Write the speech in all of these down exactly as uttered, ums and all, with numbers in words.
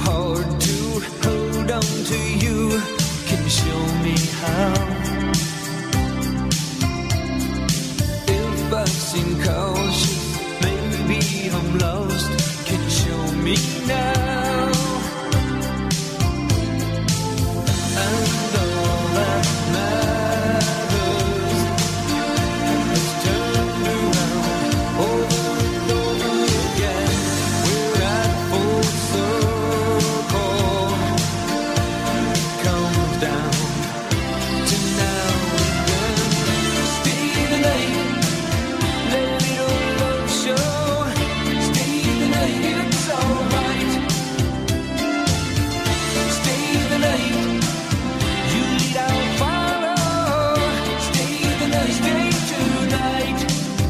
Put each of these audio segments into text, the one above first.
hard to hold on to you. Can you show me how? If I seem cautious, maybe I'm lost. Can you show me now? And all that matters is turned around over and over again. We're at full circle. It comes down to now and then. Stay the night, let it all show. Stay the night, it's alright. Stay the night. You lead, I'll follow. Stay the night, stay tonight.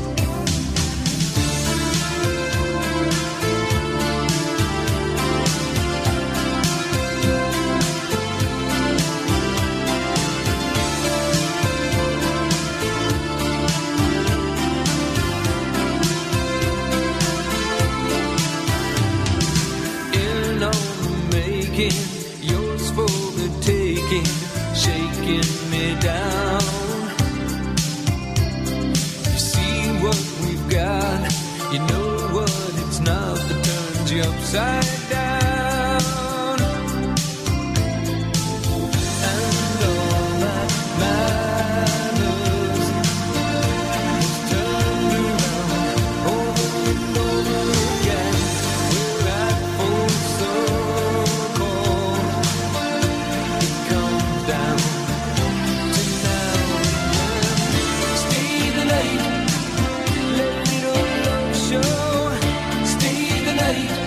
In on the making, yours for the taking, shaking me down. You see what we've got, you know what it's not that turns you upside down. And all that matters is turned around over and over again. We're at full circle. It comes down to now and then. Stay the night, let it all show. Stay the night.